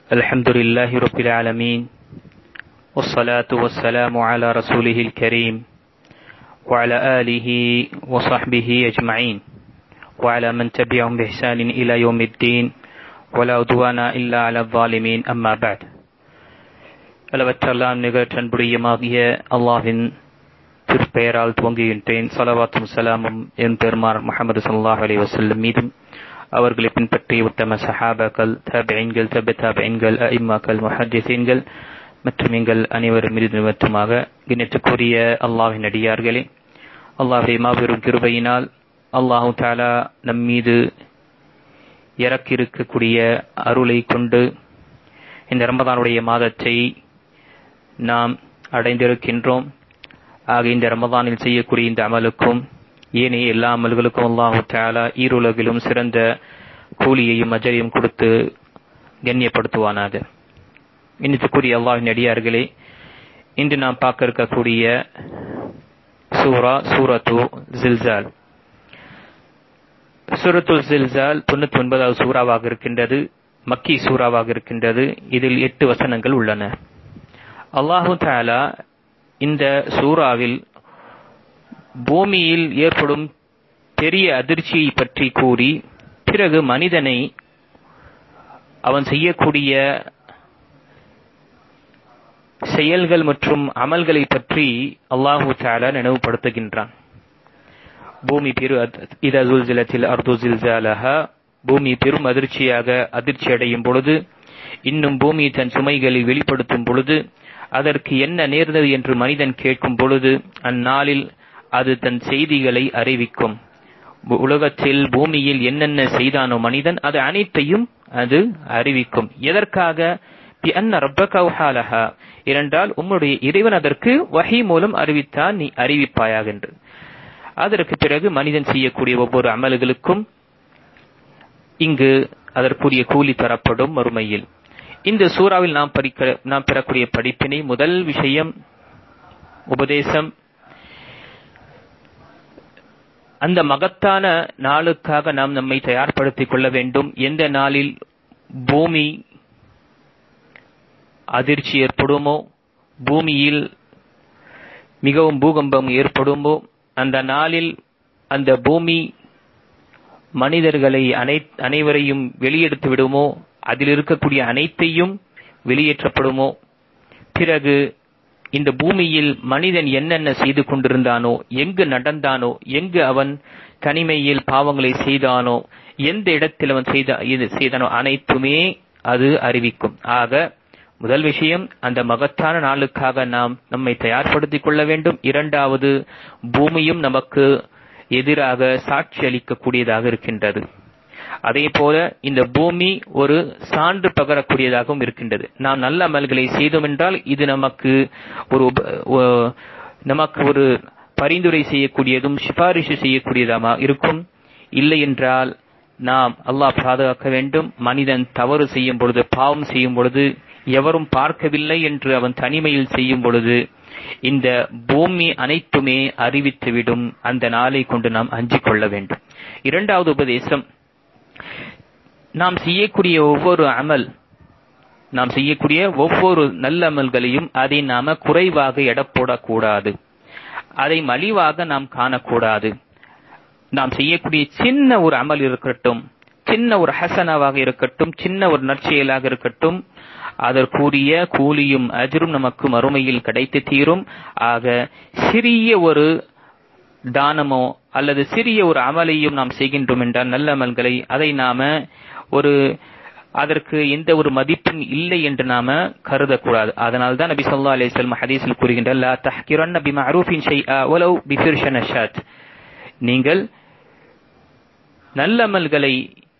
الحمد لله رب العالمين والصلاة والسلام على رسوله الكريم وعلى آله وصحبه أجمعين وعلى من تبعهم بإحسان إلى يوم الدين ولا عدوان إلا على الظالمين أما بعد. அளவற்றெல்லாம் நிகழ்ச்சன்புடையமாகிய அல்லாஹ்வின் திருப்பெயரால் துவங்குகின்றேன். ஸலவாத்தும் ஸலாமும் என் பெருமார் முஹம்மது ஸல்லல்லாஹு அலைஹி வஸல்லம் மீதும் அவர்களை பின்பற்றிய உத்தம சஹாபாக்கள், தாபிஈன்கள், தபுதாபிஈன்கள், அஇம்மாக்கள், முஹத்திஸீன்கள் மற்றும் எங்கள் அனைவரும் மீது நிமித்தமாக கண்ணியத்துக்குரிய அல்லாஹ்வின் அடியார்களே, அல்லாஹ்வுடைய மாபெரும் கிருபையினால் அல்லாஹு தஆலா நம் மீது இறக்கியிருக்கக்கூடிய அருளை கொண்டு இந்த ரமதானுடைய மாதத்தை நாம் அடைந்திருக்கின்றோம். ஆக இந்த ரமதானில் செய்யக்கூடிய இந்த அமலுக்கும் ஏனைய எல்லா அமல்களுக்கும் அல்லாஹு தஆலா ஈருலகிலும் சிறந்த கூலியையும் அஜரையும் கொடுத்து கண்ணியப்படுத்துவானாக. இன்னத்துக்குரிய அல்லாஹ்வின் அடியார்களே, இன்று நாம் பார்க்க இருக்கக்கூடிய சூரத்து ஜில்சால். சூரத்து ஜில்சால் 99வது சூறாவாக இருக்கின்றது. மக்கி சூறாவாக இருக்கின்றது. இதில் 8 வசனங்கள் உள்ளன. அல்லாஹு தஆலா இந்த சூறாவில் பூமியில் ஏற்படும் பெரிய அதிர்ச்சியை பற்றி கூறி, பிறகு மனிதனை அவன் செய்யக்கூடிய செயல்கள் மற்றும் அமல்களை பற்றி அல்லாஹு தஆலா நினைவுபடுத்துகின்றான். பூமி இதா ஸுல்ஸிலத்தில் அர்து ஸில்ஸாலஹா, பூமி பெரும் அதிர்ச்சி அடையும் பொழுது, இன்னும் பூமி தன் சுமைகளை வெளிப்படுத்தும் பொழுது, அதற்கு என்ன நேர்ந்தது என்று மனிதன் கேட்கும் பொழுது, அந்நாளில் அது தன் செய்திகளை அறிவிக்கும். உலகத்தில் பூமியில் என்னென்ன செய்தானோ மனிதன், அது அனைத்தையும் அது அறிவிக்கும். எதற்காக? பிஅன்ன ரப்பக அவ்ஹாலஹா, ஏனென்றால் உம்முடைய இறைவன் அதற்கு வஹி மூலம் அறிவித்தான், நீ அறிவிப்பாயாக என்று. அதற்கு பிறகு மனிதன் செய்யக்கூடிய ஒவ்வொரு அமல்களுக்கும் இங்கு அதற்குரிய கூலி தரப்படும் மறுமையில். இந்த சூறாவில் நாம் பெறக்கூடிய படிப்பினை, முதல் விஷயம் உபதேசம். அந்த மகத்தான நாளுக்காக நாம் நம்மை தயார்படுத்திக் கொள்ள வேண்டும். எந்த நாளில் பூமி அதிர்ச்சி ஏற்படுமோ, பூமியில் மிகவும் பூகம்பம் ஏற்படுமோ, அந்த நாளில் அந்த பூமி மனிதர்களை அனைவரையும் வெளியெடுத்து விடுமோ, அதில் இருக்கக்கூடிய அனைத்தையும் வெளியேற்றப்படுமோ, பிறகு இந்த பூமியில் மனிதன் என்னென்ன செய்து கொண்டிருந்தானோ, எங்கு நடந்தானோ, எங்கு அவன் தனிமையில் பாவங்களை செய்தானோ, எந்த இடத்தில் அவன் செய்தானோ அனைத்துமே அது அறிவிக்கும். ஆக முதல் விஷயம், அந்த மகத்தான நாளுக்காக நாம் நம்மை தயார்படுத்திக் கொள்ள வேண்டும். இரண்டாவது, பூமியும் நமக்கு எதிராக சாட்சி அளிக்கக்கூடியதாக இருக்கின்றது. அதே போல இந்த பூமி ஒரு சான்று பகரக்கூடியதாகவும் இருக்கின்றது. நாம் நல்ல அமல்களை செய்தோம் என்றால் இது நமக்கு ஒரு பரிந்துரை செய்யக்கூடியதும் சிபாரிசு செய்யக்கூடியதாக இருக்கும். இல்லை என்றால் நாம் அல்லாஹ் பாதுகாக்க வேண்டும். மனிதன் தவறு செய்யும் பொழுது, பாவம் செய்யும் பொழுது, எவரும் பார்க்கவில்லை என்று அவன் தனிமையில் செய்யும் பொழுது இந்த பூமி அனைத்துமே அறிவித்துவிடும். அந்த நாளை கொண்டு நாம் அஞ்சிக் கொள்ள வேண்டும். இரண்டாவது உபதேசம், நாம் செய்யக்கூடிய ஒவ்வொரு நல்ல அமல்களையும் அதை நாம குறைவாக எடை போடக்கூடாது, அதை மலிவாக நாம் காணக்கூடாது. நாம் செய்யக்கூடிய சின்ன ஒரு அமல் இருக்கட்டும், சின்ன ஒரு ஹசனாவாக இருக்கட்டும், சின்ன ஒரு நற்செயலாக இருக்கட்டும், அதற்குரிய கூலியும் அஜரும் நமக்கு மறுமையில் கிடைத்து தீரும். ஆக சிறிய ஒரு தானமோ அல்லது சிறிய ஒரு அமலையும் நாம் செய்கின்றோம் என்றால், நல்ல அமல்களை, அதை நாம அதற்கு எந்த ஒரு மதிப்பும் இல்லை என்று நாம கருதக்கூடாது. அதனால்தான் நபி ஸல்லல்லாஹு அலைஹி வஸல்லம் ஹதீஸில் கூறுகின்றார், லா தஹ்கிரன்ன பிமஅரூஃபின் ஷைஆ வலவ் பிஃபிர்ஷன ஷாத். நீங்கள் நல்ல அமல்களை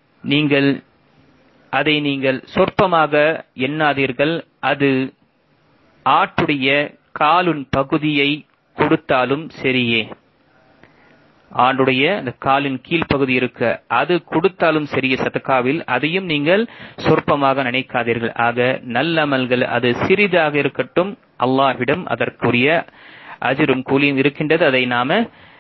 அதை நீங்கள் சொற்பமாக எண்ணாதீர்கள். அது ஆட்டுடைய காலின் பகுதியை கொடுத்தாலும் சரியே, ஆண்டுடைய அந்த காலின் கீழ்ப்பகுதி இருக்க அது கொடுத்தாலும் சரிய சதகாவில், அதையும் நீங்கள் சொற்பமாக நினைக்காதீர்கள். ஆக நல்ல அமல்கள் அது சிறிதாக இருக்கட்டும், அல்லாஹ்விடம் அதற்குரிய அஜரும் கூலியும் இருக்கின்றது. அதை நாம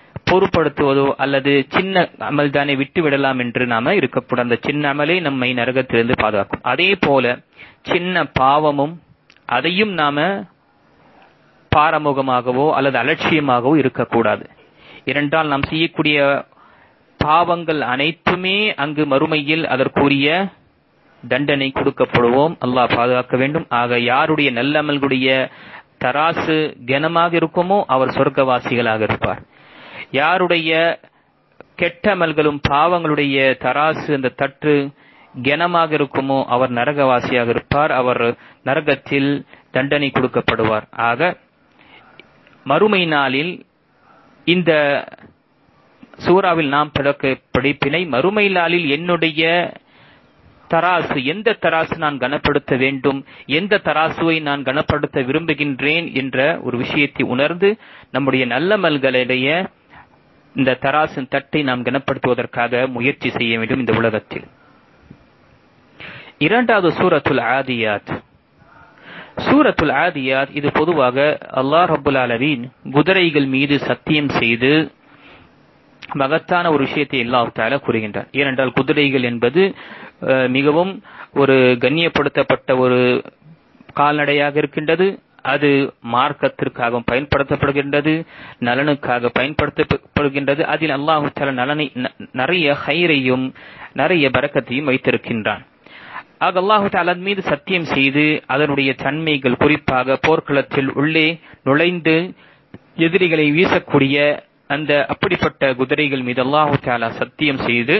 பொறுப்படுத்துவதோ அல்லது சின்ன அமல் தானே விட்டு விடலாம் என்று நாம இருக்கக்கூடாது. அந்த சின்ன அமலே நம்மை நரகத்திலிருந்து பாதுகாக்கும். அதே போல சின்ன பாவமும் அதையும் நாம பாரமுகமாகவோ அல்லது அலட்சியமாகவோ இருக்கக்கூடாது. ஏனென்றால் நாம் செய்யக்கூடிய பாவங்கள் அனைத்துமே அங்கு மறுமையில் அதற்குரிய தண்டனை கொடுக்கப்படுவோம். அல்லாஹ் பாதுகாக்க வேண்டும். ஆக யாருடைய நல்லமல்களுடைய தராசு கனமாக இருக்குமோ அவர் சொர்க்கவாசிகளாக இருப்பார். யாருடைய கெட்ட அமல்களும் பாவங்களுடைய தராசு அந்த தட்டு கனமாக இருக்குமோ அவர் நரகவாசியாக இருப்பார். அவர் நரகத்தில் தண்டனை கொடுக்கப்படுவார். ஆக மறுமை நாளில் இந்த சூறாவில் நாம் படிப்பினை, மறுமை நாளில் என்னுடைய தராசு, எந்த தராசு நான் கனப்படுத்த வேண்டும், எந்த தராசுவை நான் கனப்படுத்த விரும்புகின்றேன் என்ற ஒரு விஷயத்தை உணர்ந்து நம்முடைய நல்லமல்களுடைய இந்த தராசின் தட்டை நாம் கனப்படுத்துவதற்காக முயற்சி செய்ய வேண்டும் இந்த உலகத்தில். இரண்டாவது சூரத்துல் ஆதியாத். சூரத்துல் ஆதியாத் இது பொதுவாக அல்லாஹ் ரப்புல் ஆலமீன் குதிரைகள் மீது சத்தியம் செய்து மகத்தான ஒரு விஷயத்தை அல்லாஹ் தஆலா கூறுகின்றார். ஏனென்றால் குதிரைகள் என்பது மிகவும் ஒரு கண்ணியப்படுத்தப்பட்ட ஒரு கால்நடையாக இருக்கின்றது. அது மார்க்கத்திற்காக பயன்படுத்தப்படுகின்றது, நலனுக்காக பயன்படுத்தப்படுகின்றது. அதில் அல்லாஹ் தஆலா நலனை, நிறைய ஹைரையும் நிறைய பரக்கத்தையும் வைத்திருக்கின்றான். ஆக அல்லாஹ் தஆலா மீது சத்தியம் செய்து அதனுடைய தன்மைகள், குறிப்பாக போர்க்களத்தில் உள்ளே நுழைந்து எதிரிகளை வீசக்கூடிய அந்த அப்படிப்பட்ட குதிரைகள் மீது அல்லாஹ் தஆலா சத்தியம் செய்து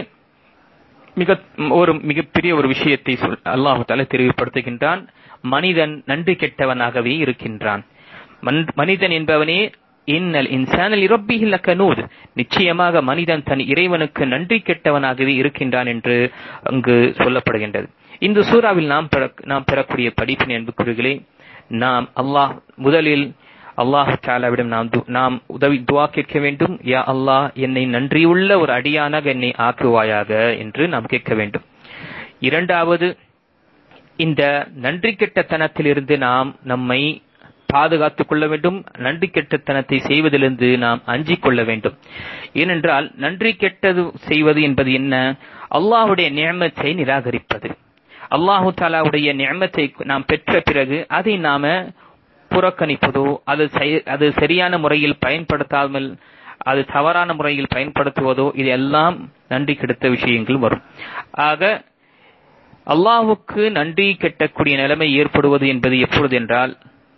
மிகப்பெரிய ஒரு விஷயத்தை அல்லாஹ் தஆலா தெளிவுபடுத்துகின்றான். மனிதன் நன்றி கெட்டவனாகவே இருக்கின்றான். மனிதன் என்பவனே இன்னல் இன்சான லிரப்பிஹி லகனூத், நிச்சயமாக மனிதன் தன் இறைவனுக்கு நன்றி கெட்டவனாகவே இருக்கின்றான் என்று அங்கு சொல்லப்படுகின்றது. இந்த சூறாவில் நாம் பெறக்கூடிய படிப்பினை அன்புக்குரியவர்களே, நாம் முதலில் அல்லாஹ் தஆலாவிடம் நாம் துஆ கேட்க வேண்டும். யா அல்லாஹ், என்னை நன்றியுள்ள ஒரு அடியானாக என்னை ஆக்குவாயாக என்று நாம் கேட்க வேண்டும். இரண்டாவது, இந்த நன்றி கெட்டத்தனத்திலிருந்து நாம் நம்மை பாதுகாத்துக் கொள்ள வேண்டும். நன்றி கெட்டத்தனத்தை செய்வதிலிருந்து நாம் அஞ்சிக் கொள்ள வேண்டும். ஏனென்றால் நன்றி கெட்டது செய்வது என்பது என்ன? அல்லாஹ்வுடைய நிஅமத்தை நிராகரிப்பது. அல்லாஹ் தஆலாவுடைய நிஅமத்தை நாம் பெற்ற பிறகு அதை நாம புறக்கணிப்பதோ, அது சரியான முறையில் பயன்படுத்தாமல் அது தவறான முறையில் பயன்படுத்துவதோ, இது எல்லாம் நன்றி கெடுத்த விஷயங்கள் வரும். ஆக அல்லாஹ்வுக்கு நன்றி கெட்டக்கூடிய நிலைமை ஏற்படுவது என்பது எப்பொழுது என்றால்,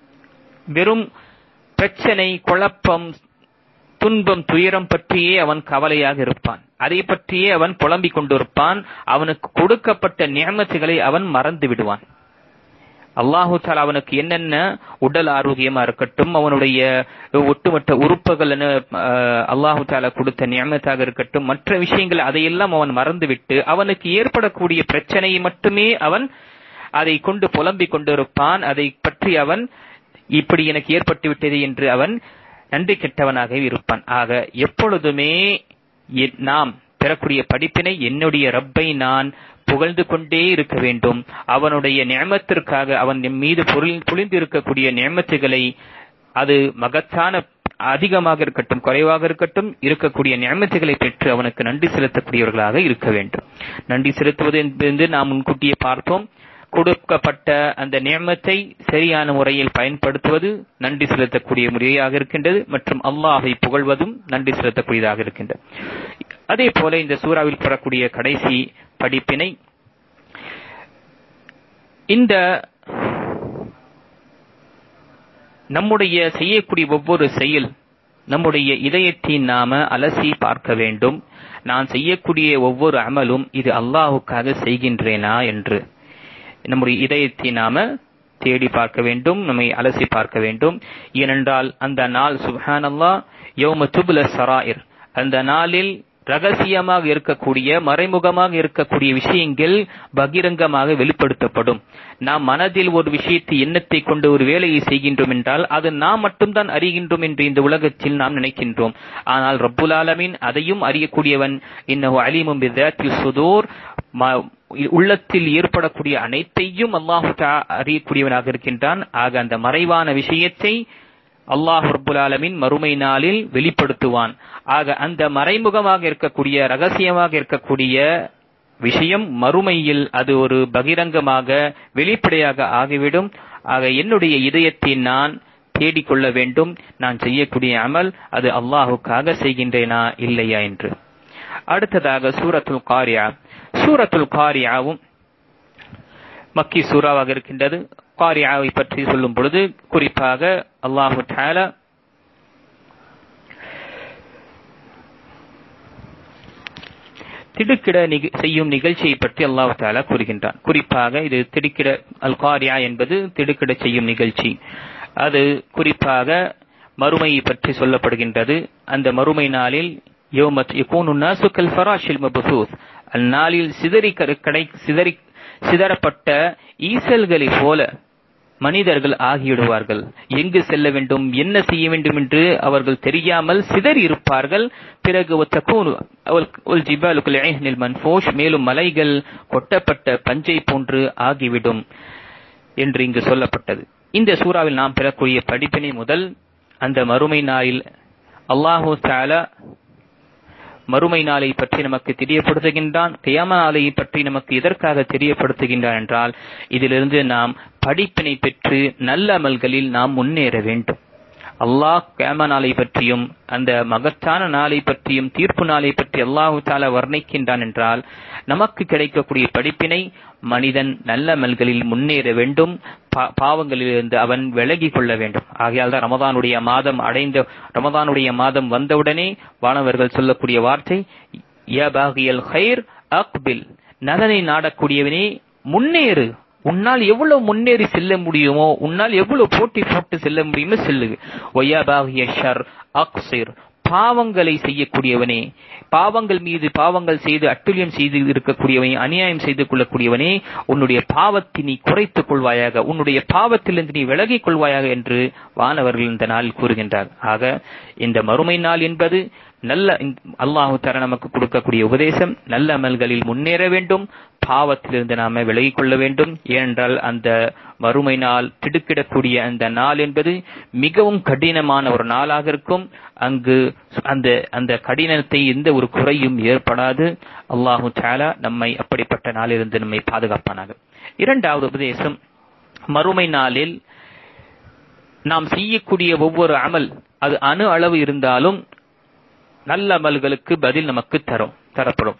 வெறும் பிரச்சனை, குழப்பம், துன்பம், துயரம் பற்றியே அவன் கவலையாக இருப்பான். அதை பற்றியே அவன் புலம்பிக் கொண்டிருப்பான். அவனுக்கு கொடுக்கப்பட்ட நிஅமத்துகளை அவன் மறந்து விடுவான். அல்லாஹு தஆலா அவனுக்கு என்னென்ன உடல் ஆரோக்கியமா இருக்கட்டும், அவனுடைய ஒட்டுமொத்த உறுப்புகள் அல்லாஹு தஆலா கொடுத்த நிஅமத்தாக இருக்கட்டும், மற்ற விஷயங்கள் அதையெல்லாம் அவன் மறந்துவிட்டு அவனுக்கு ஏற்படக்கூடிய பிரச்சனையை மட்டுமே அவன் அதை கொண்டு புலம்பிக் கொண்டிருப்பான். அதை பற்றி அவன் இப்படி எனக்கு ஏற்பட்டு விட்டது என்று அவன் நன்றி கெட்டவனாக இருப்பான். ஆக எப்பொழுதுமே நாம் பெறக்கூடிய படிப்பினை, என்னுடைய ரப்பை நான் புகழ்ந்து கொண்டே இருக்க வேண்டும். அவனுடைய நிஅமத்திற்காக அவன் மீது பொழிந்து இருக்கக்கூடிய நிஅமத்துகளை, அது மகத்தான அதிகமாக இருக்கட்டும் குறைவாக இருக்கட்டும், இருக்கக்கூடிய நிஅமத்துகளை பெற்று அவனுக்கு நன்றி செலுத்தக்கூடியவர்களாக இருக்க வேண்டும். நன்றி செலுத்துவது என்பது நாம் முன்கூட்டியே பார்த்தோம். கொடுக்கப்பட்ட அந்த நிஅமத்தை சரியான முறையில் பயன்படுத்துவது நன்றி செலுத்தக்கூடிய முறையாக இருக்கின்றது. மற்றும் அல்லாஹை புகழ்வதும் நன்றி செலுத்தக்கூடியதாக இருக்கின்றது. அதே போல இந்த சூறாவில் பெறக்கூடிய கடைசி படிப்பினை, இந்த நம்முடைய செய்யக்கூடிய ஒவ்வொரு செயல், நம்முடைய இதயத்தை நாம அலசி பார்க்க வேண்டும். நான் செய்யக்கூடிய ஒவ்வொரு அமலும் இது அல்லாஹ்வுக்காக செய்கின்றேனா என்று நம்முடைய இதயத்தை நாம தேடி பார்க்க வேண்டும், நம்மை அலசி பார்க்க வேண்டும். ஏனென்றால் அந்த நாள் சுப்ஹானல்லாஹ் யௌம துப்ல ஸராயிர், அந்த நாளில் ரகசியமாக இருக்கக்கூடிய, மறைமுகமாக இருக்கக்கூடிய விஷயங்கள் பகிரங்கமாக வெளிப்படுத்தப்படும். நாம் மனதில் ஒரு விஷயத்தை, எண்ணத்தை கொண்டு ஒரு வேலையை செய்கின்றோம் என்றால் அது நாம் மட்டும்தான் அறிகின்றோம் என்று இந்த உலகத்தில் நாம் நினைக்கின்றோம். ஆனால் ரப்புல் ஆலமீன் அதையும் அறியக்கூடியவன். இன்னஹு அலீமும் பிதாத்திஸ் சுதூர், உள்ளத்தில் ஏற்படக்கூடிய அனைத்தையும் அல்லாஹ் அறியக்கூடியவனாக இருக்கின்றான். ஆக அந்த மறைவான விஷயத்தை அல்லாஹ் ரப்புல் ஆலமீன் மறுமை நாளில் வெளிப்படுத்துவான். ஆக அந்த மறைமுகமாக இருக்கக்கூடிய, ரகசியமாக இருக்கக்கூடிய விஷயம் மறுமையில் அது ஒரு பகிரங்கமாக வெளிப்படையாக ஆகிவிடும். ஆக என்னுடைய இதயத்தை நான் தேடிக்கொள்ள வேண்டும், நான் செய்யக்கூடிய அமல் அது அல்லாஹுக்காக செய்கின்றேனா இல்லையா என்று. அடுத்ததாக சூரத்துல் காரியா. சூரத்துல் காரியாவும் மக்கி சூறாவாக இருக்கின்றது. காரியாவை பற்றி சொல்லும் பொழுது குறிப்பாக அல்லாஹு தஆலா திடுக்கிட செய்யும் நிகழ்ச்சியை பற்றி அல்லாஹு தஆலா கூறுகின்றான். குறிப்பாக இது திடுக்கிட, அல் காரியா என்பது திடுக்கிட செய்யும் நிகழ்ச்சி. அது குறிப்பாக மறுமையை பற்றி சொல்லப்படுகின்றது. அந்த மறுமை நாளில் யௌமத் யகூனு நாசு கல் ஃபராஷில் மப்தூஸ், அந்நாளில் சிதறப்பட்ட ஈசல்களை போல மனிதர்கள் ஆகிவிடுவார்கள். எங்கு செல்ல வேண்டும், என்ன செய்ய வேண்டும் என்று அவர்கள் தெரியாமல் சிதறி இருப்பார்கள். பிறகு மேலும் மலைகள் கொட்டப்பட்ட பஞ்சை போன்று ஆகிவிடும் என்று இங்கு சொல்லப்பட்டது. இந்த சூறாவில் நாம் பெறக்கூடிய படிப்பினை முதல், அந்த மறுமை நாளில் அல்லாஹு தஆலா மறுமை நாளை பற்றி நமக்கு தெரியப்படுத்துகின்றான். கியாமத் நாளை பற்றி நமக்கு எதற்காக தெரியப்படுத்துகின்றான் என்றால், இதிலிருந்து நாம் படிப்பினை பெற்று நல்ல அமல்களில் நாம் முன்னேற வேண்டும். அல்லாஹ் கியாமத் நாளை பற்றியும் அந்த மகத்தான நாளை பற்றியும் தீர்ப்பு நாளை பற்றி அல்லாஹு தஆலா வர்ணிக்கின்றான் என்றால், நமக்கு கிடைக்கக்கூடிய படிப்பினை மனிதன் நல்ல அமல்களில் முன்னேற வேண்டும், பாவங்களிலிருந்து அவன் விலகி கொள்ள வேண்டும். ஆகையால் தான் ரமதானுடைய மாதம் வந்தவுடனே வானவர்கள் சொல்லக்கூடிய வார்த்தை, யா பாகியல் கைர் அக்பில், நலனை நாடக்கூடியவனே முன்னேறு, உன்னால் எவ்வளவு முன்னேறி செல்ல முடியுமோ, உன்னால் எவ்வளவு போட்டி போட்டு செல்ல முடியுமோ செல்லு. ஒய்யா பாகிய ஷர் அக்சிர், பாவங்களை செய்யக்கூடியவனே, பாவங்கள் மீது பாவங்கள் செய்து அட்டுழியம் செய்து இருக்கக்கூடியவனே, அநியாயம் செய்து கொள்ளக்கூடியவனே, உன்னுடைய பாவத்தை நீ குறைத்துக் கொள்வாயாக, உன்னுடைய பாவத்திலிருந்து நீ விலகிக் கொள்வாயாக என்று வானவர்கள் இந்த நாளில் கூறுகின்றார். ஆக இந்த மறுமை நாள் என்பது நல்ல அல்லாஹு தஆலா நமக்கு கொடுக்கக்கூடிய உபதேசம், நல்ல அமல்களில் முன்னேற வேண்டும், பாவத்திலிருந்து நாம விலகிக் கொள்ள வேண்டும். ஏனென்றால் அந்த மறுமை நாள், திடுக்கிடக்கூடிய அந்த நாள் என்பது மிகவும் கடினமான ஒரு நாளாக இருக்கும். அங்கு அந்த கடினத்தை எந்த ஒரு குறையும் ஏற்படாது. அல்லாஹு தஆலா நம்மை அப்படிப்பட்ட நாளிலிருந்து நம்மை பாதுகாப்பானாக. இரண்டாவது உபதேசம், மறுமை நாளில் நாம் செய்யக்கூடிய ஒவ்வொரு அமல் அது அணு அளவு இருந்தாலும் நல்ல அமல்களுக்கு பதில் நமக்கு தரப்படும்.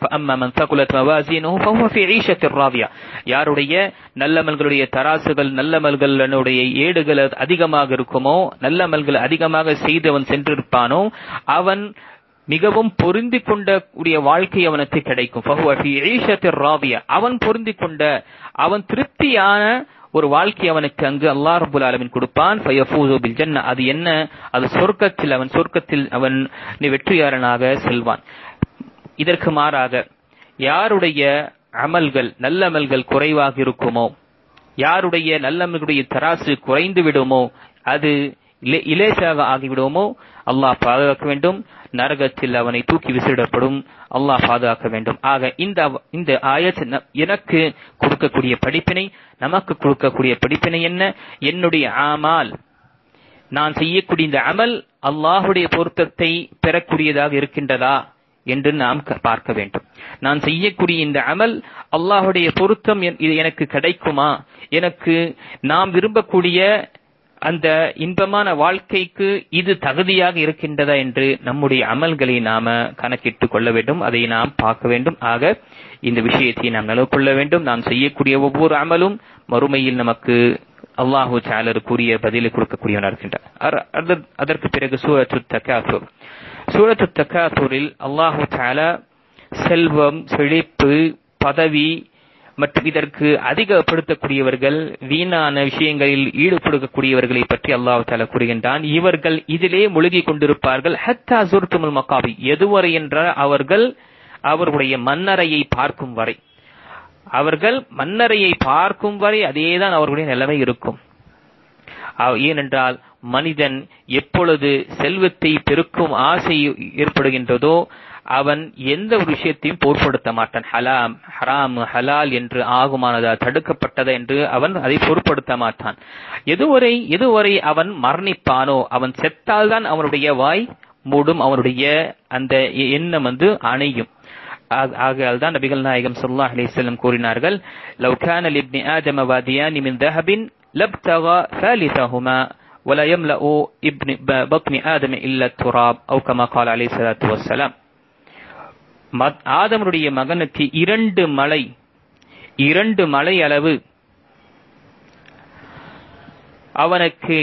யாருடைய நல்லமல்களுடைய தராசுகள், நல்லமல்களுடைய ஏடுகள் அதிகமாக இருக்குமோ, நல்லமல்கள் அதிகமாக செய்தவன் சென்றிருப்பானோ, அவன் மிகவும் பொருந்தி கொண்டக்கூடிய வாழ்க்கை அவனுக்கு கிடைக்கும். அவன் பொருந்தி கொண்ட, அவன் திருப்தியான ஒரு வாழ்க்கை அவனுக்கு அங்கு அல்லாஹ் ரப்புல் ஆலமீன் கொடுப்பான். ஃபயஃபூஸு பில் ஜன்னah, அது என்ன, அது சொர்க்கத்தில் அவன் வெற்றியாளனாக செல்வான். இதற்கு மாறாக யாருடைய அமல்கள், நல்ல அமல்கள் குறைவாக இருக்குமோ, யாருடைய நல்லமல்களுடைய தராசு குறைந்து விடுமோ, அது இலேசாக ஆகிவிடுமோ, அல்லாஹ் பாதுகாக்க வேண்டும். நரகத்தில் அவனை தூக்கி விசிடப்படும். அல்லாஹ் பாதுகாக்க வேண்டும். ஆக இந்த ஆயத் எனக்கு கொடுக்கக்கூடிய படிப்பினை, நமக்கு கொடுக்கக்கூடிய படிப்பினை என்ன? என்னுடைய அமல், நான் செய்யக்கூடிய இந்த அமல் அல்லாஹுடைய பொருத்தத்தை பெறக்கூடியதாக இருக்கின்றதா என்று நாம் பார்க்க வேண்டும். நான் செய்யக்கூடிய இந்த அமல் அல்லாஹுடைய பொருத்தம் இது எனக்கு கிடைக்குமா, எனக்கு நாம் விரும்பக்கூடிய அந்த இன்பமான வாழ்க்கைக்கு இது தகுதியாக இருக்கின்றதா என்று நம்முடைய அமல்களை நாம கணக்கிட்டுக் கொள்ள வேண்டும். அதை நாம் பார்க்க வேண்டும். ஆக இந்த விஷயத்தை நாம் நினைவு கொள்ள வேண்டும். நாம் செய்யக்கூடிய ஒவ்வொரு அமலும் மறுமையில் நமக்கு அல்லாஹு தஆலா கூறிய பதிலை கொடுக்கக்கூடியவனாக இருக்கின்றார். அதற்கு பிறகு சூரத்துத் தகாசுர். சூரத்துத் தகாசுரில் அல்லாஹு தஆலா செல்வம், செழிப்பு, பதவி மற்றும் இதற்கு அதிகப்படுத்தக்கூடியவர்கள், வீணான விஷயங்களில் ஈடுபடுத்தக்கூடியவர்களை பற்றி அல்லாஹ் தஆலா கூறுகின்றான். இவர்கள் இதிலே மூழ்கிக் கொண்டிருப்பார்கள். ஹத்தா ஸுர்துமுல் மகாபி, எதுவரை என்றால் அவர்கள் அவருடைய மன்னரையை பார்க்கும் வரை, அவர்கள் மன்னரையை பார்க்கும் வரை அதேதான் அவர்களுடைய நிலைமை இருக்கும். ஏனென்றால் மனிதன் எப்பொழுது செல்வத்தை பெருக்கும் ஆசை ஏற்படுகின்றதோ அவன் எந்த ஒரு விஷயத்தையும் பொருட்படுத்த மாட்டான். ஹராம் ஹலால் என்று ஆகுமானதா தடுக்கப்பட்டதா என்று அவன் அதை பொருட்படுத்த மாட்டான். எதுவரை அவன் மரணிப்பானோ, அவன் செத்தால்தான் அவனுடைய வாய் மூடும், அவனுடைய அந்த எண்ணம் அணையும். ஆகையால் தான் நபிகள் நாயகம் ஸல்லல்லாஹு அலைஹி வஸல்லம் கூறினார்கள், லவ் கான லிப்னி ஆதம வாதியானி மின் தஹபின் லப்தகா ஸாலிஸஹுமா வலா யம்லஉ இப்னி பத்னி ஆதம இல்லா துராப் அவ் கமா قال عليه الصلاه والسلام. ஆதமுடைய மகனுக்கு 2 மலை அளவு அவனுக்கு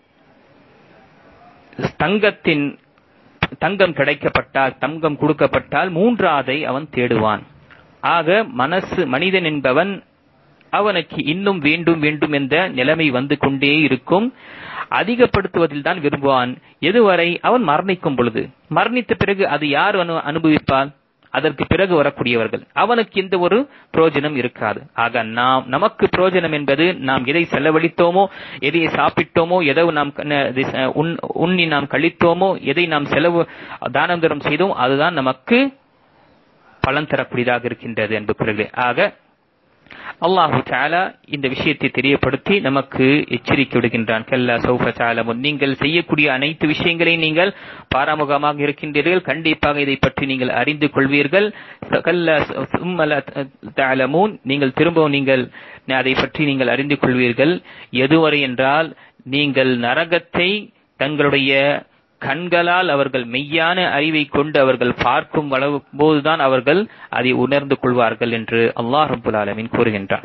தங்கம் கிடைக்கப்பட்டால், தங்கம் கொடுக்கப்பட்டால் 3ஆவதை அவன் தேடுவான். ஆக மனிதன் என்பவன் அவனுக்கு இன்னும் வேண்டும் வேண்டும் என்ற நிலைமை வந்து கொண்டே இருக்கும். அதிகப்படுத்துவதில் தான் விரும்புவான். எதுவரை அவன் மரணிக்கும் பொழுது. மரணித்த பிறகு அது யார் அனுபவிப்பால்? அதற்கு பிறகு வரக்கூடியவர்கள். அவனுக்கு எந்த ஒரு பிரயோஜனம் இருக்காது. ஆக நமக்கு பிரயோஜனம் என்பது நாம் எதை செலவழித்தோமோ, எதை சாப்பிட்டோமோ, எதை நாம் உண்ணி நாம் கழித்தோமோ, எதை நாம் தானம் தரம் செய்தோம், அதுதான் நமக்கு பலன் தரக்கூடியதாக இருக்கின்றது என்பது. ஆக அல்லாஹு தஆலா இந்த விஷயத்தை தெரியப்படுத்தி நமக்கு எச்சரிக்கை விடுகின்றான். கல்லா சௌஃப தஅலமுன், நீங்கள் செய்யக்கூடிய அனைத்து விஷயங்களையும் நீங்கள் பாராமுகமாக இருக்கின்றீர்கள், கண்டிப்பாக இதை பற்றி நீங்கள் அறிந்து கொள்வீர்கள். கல்லா சும்ம லா தஅலமுன், நீங்கள் திரும்பவும் அதை பற்றி நீங்கள் அறிந்து கொள்வீர்கள். எதுவரை என்றால், நீங்கள் நரகத்தை தங்களுடைய கண்களால் அவர்கள் மெய்யான அறிவை கொண்டு அவர்கள் பார்க்கும் போதுதான் அவர்கள் அதை உணர்ந்து கொள்வார்கள் என்று அல்லாஹ் ரப்புல் ஆலமீன் கூறுகின்றார்.